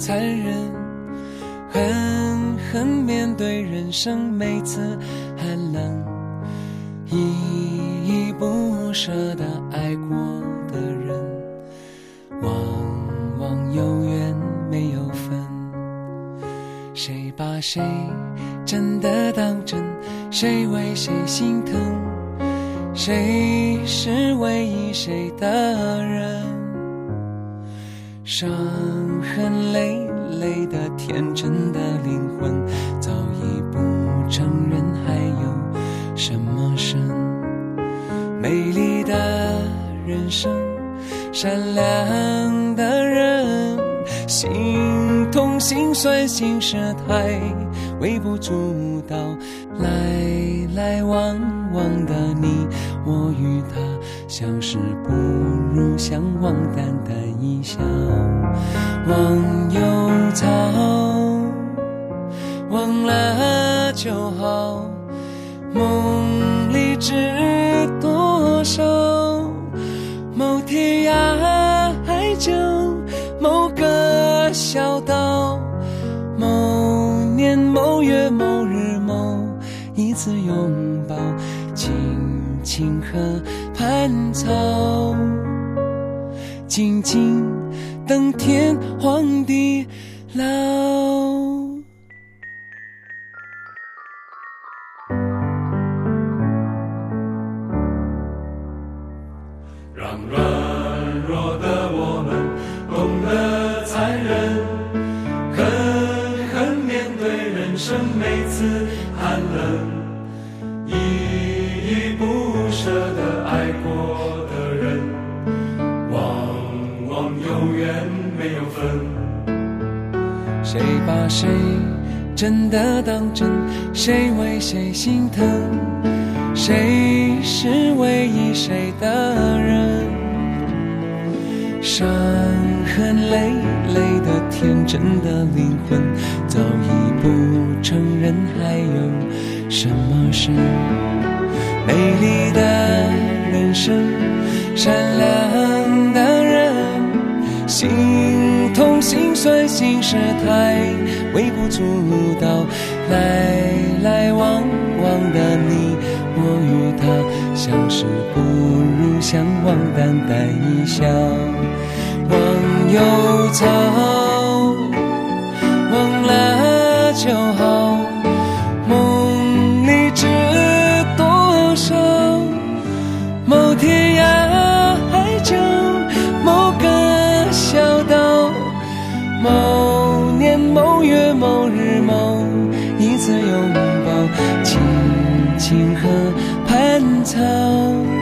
残忍，狠狠面对人生每次寒冷，依依不舍地爱过的人，往往有缘没有分。谁把谁真的当真，谁为谁心疼，谁是唯一谁的人。伤痕累累的天真的灵魂，早已不承认还有什么深。美丽的人生，善良的人，心痛心酸心事太微不足道，来来往往的你我与他，相识不如相忘，淡淡一笑。忘忧草，忘了就好，梦里知多少，某天涯海角，某个小岛，某年某月某日某一次拥抱，青青河畔草，静静等天荒地老。 让软弱的我们懂得残忍，狠狠面对人生每次寒冷，依依不舍地爱过的人，往往有缘没有分。 谁把谁真的当真，谁为谁心疼，谁是唯一谁的人。伤痕累累的天真的灵魂，早已不承认还有什么深。美丽的人生，善良的人，心痛心酸心事太微不足道，来来往往的你我与他，相识不如相忘，淡淡一笑。忘忧草，忘了就好，梦里知多少，某天涯海角，某个小岛，某年某月某日某一次拥抱，青青河畔草。